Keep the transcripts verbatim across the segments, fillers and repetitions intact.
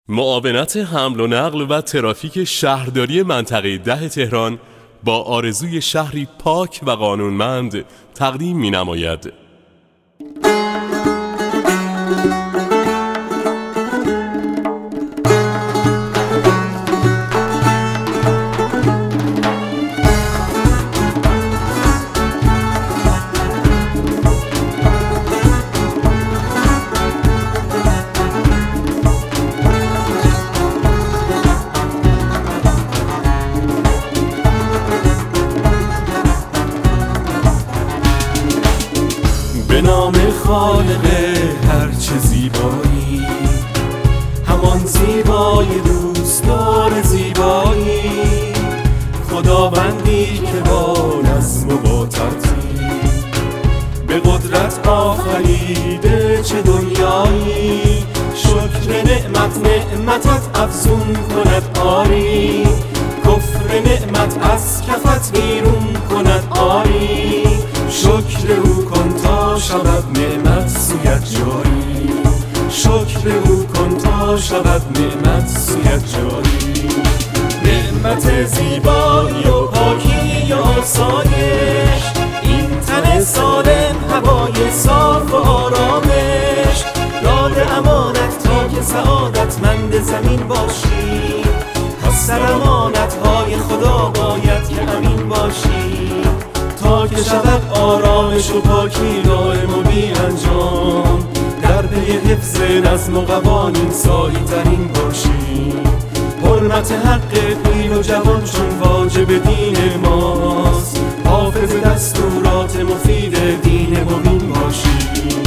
معاونت حمل و نقل و ترافیک شهرداری منطقه ده تهران با آرزوی شهری پاک و قانونمند تقدیم می‌نماید. به نام خالق هرچه زیبایی، همان زیبای دوستدار زیبایی، خداوندی که با نظم و با ترتیب به قدرت آفریده چه دنیایی. شکر نعمت نعمتت افزون کند آری، کفر نعمت از کفت بیرون کند آری. شکر او کن تا شود نعمت سویت جاری، شکر او کن تا شود نعمت سویت جاری. نعمت زیبایی و پاکی و آسایش، این تن سالم هوای صاف و آرامش، داد امانت تا که سعادتمند زمین باشی. پس سر امانتهای خدا باید که امین باشی، تا که شود آرامش و پاکی دائم و بی انجام. در پی حفظ نظم و قوانین سعی ترین باشی. حرمت حق پیر و جوان چون واجب دین ماست، حافظ دستورات مفید دین مبین باشی.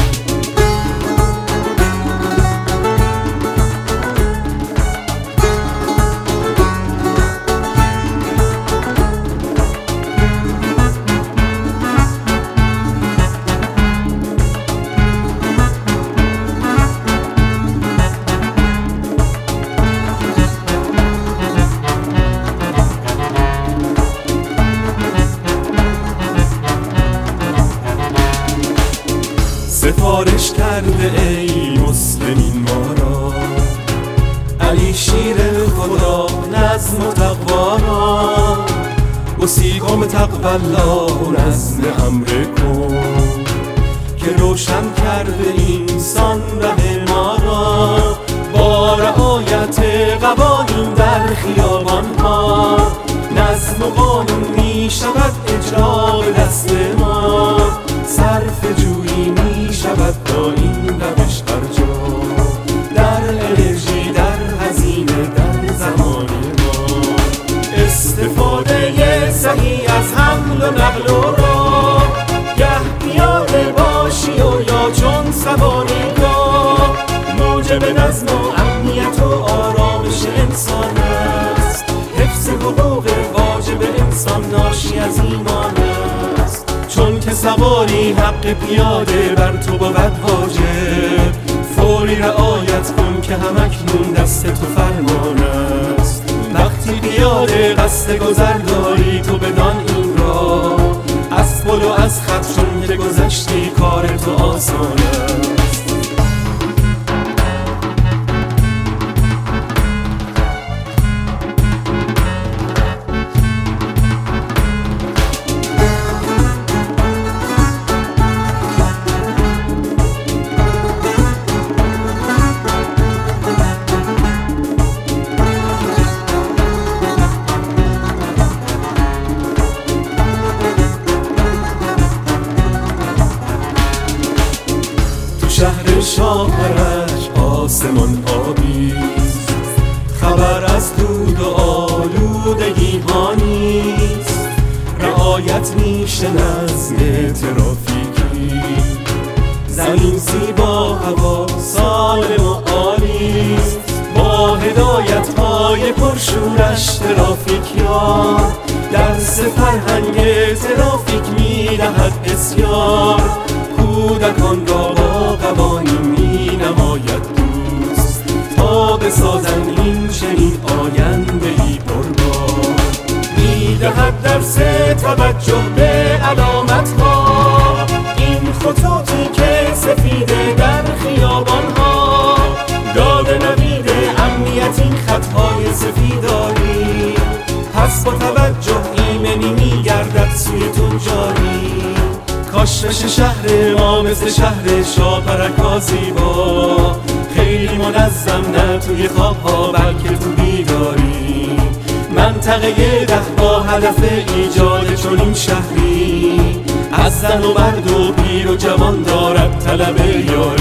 سفارش کرده ای مسلمین ما را، علی شیر خدا نظم و تقوا را. اوصیکم تقوی الله و نظم امر کن، که روشن کرده اینسان ره ما را. با رعایت قوانین در خیابان ها، نظم و قانون می شود اجرا به دست ما. صرف جویی می شود با این روش هر جا، در انرژی، در هزینه، در زمان ما. استفاده صحیح از حمل و نقل و راه، گه پیاده باشی و یا چون سواری گاه. موجب نظم و امنیت و آرامش انسان است، حفظ حقوق واجب انسان ناشی از ایمان است. چون که سواری حق پیاده بر تو بود واجب، فوری رعایت کن که همکنون دست تو فرمان است. وقتی پیاده قصد گذر داری تو بدان این را، از پل و از خط چون که گذشتی کار تو آسان است. شهر شاهرج آسمان آبیست، خبر از دود و آلودگی ها نیست. رعایت میشه نظم ترافیکی، زمین زیبا هوا سالم و عالیست. با هدایت های پرشورش ترافیکیان، درس فرهنگ ترافیک میدهد بسیار. کودکان را با قوانین می نماید دوست، تا بسازند این چنین آینده‌ای پربار. می دهد درس توجه به علامت ها، این خطوطی که سفیده در خیابان ها. داد نوید امنیت کاش بشه شهر ما مثل شهر شاپرکا زیبا، خیلی منظم نه توی خوابها بلکه تو بیداری. منطقه ده با هدف ایجاد چنین شهری، از زن و مرد و پیر و جوان دارد طلب یاری.